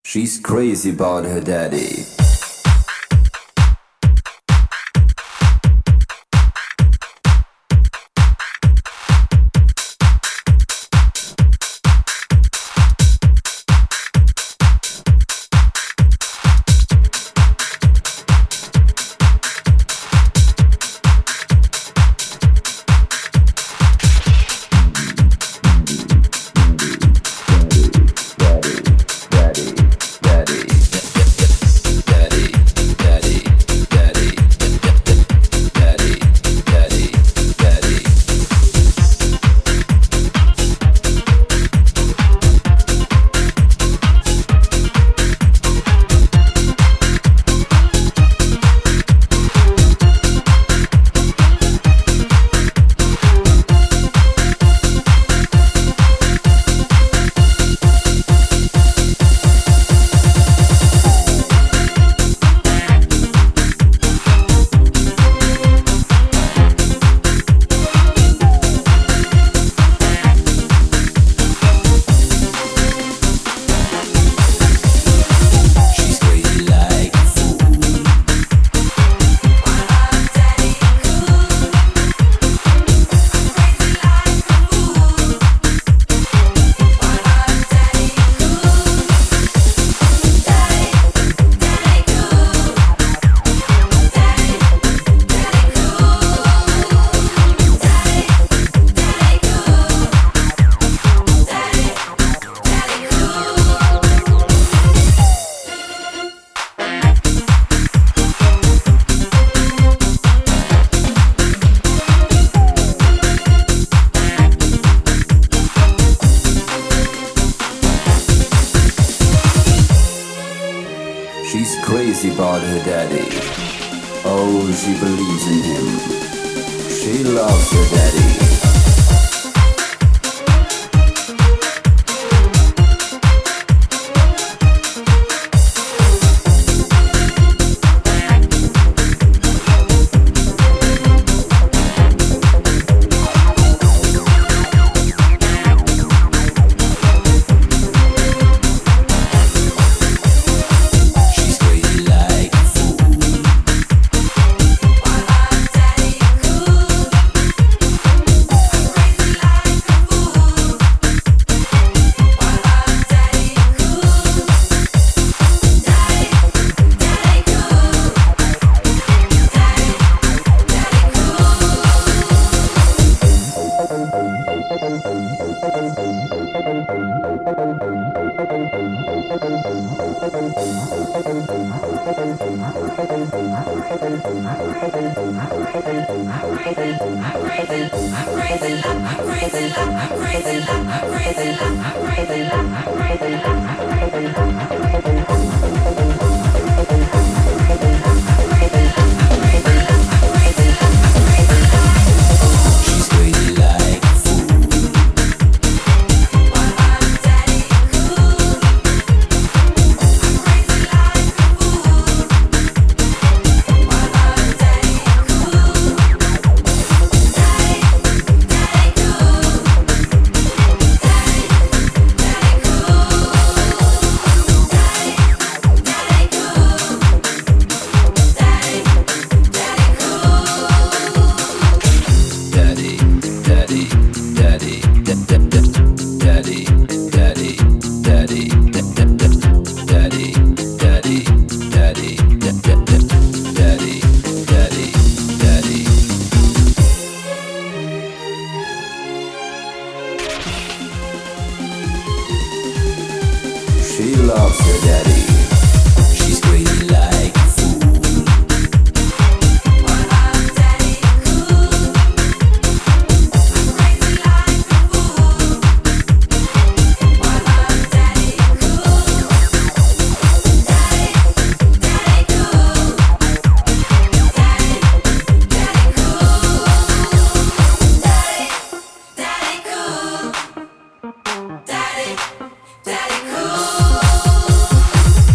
She's crazy about her daddy. She's crazy about her daddy. Oh, she believes in him. She loves her daddy. She loves her daddy. She's crazy like a fool. While I'm daddy cool, I'm crazy like a fool. While I'm daddy cool, daddy cool, daddy cool, daddy cool, daddy cool.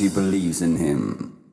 she believes in him.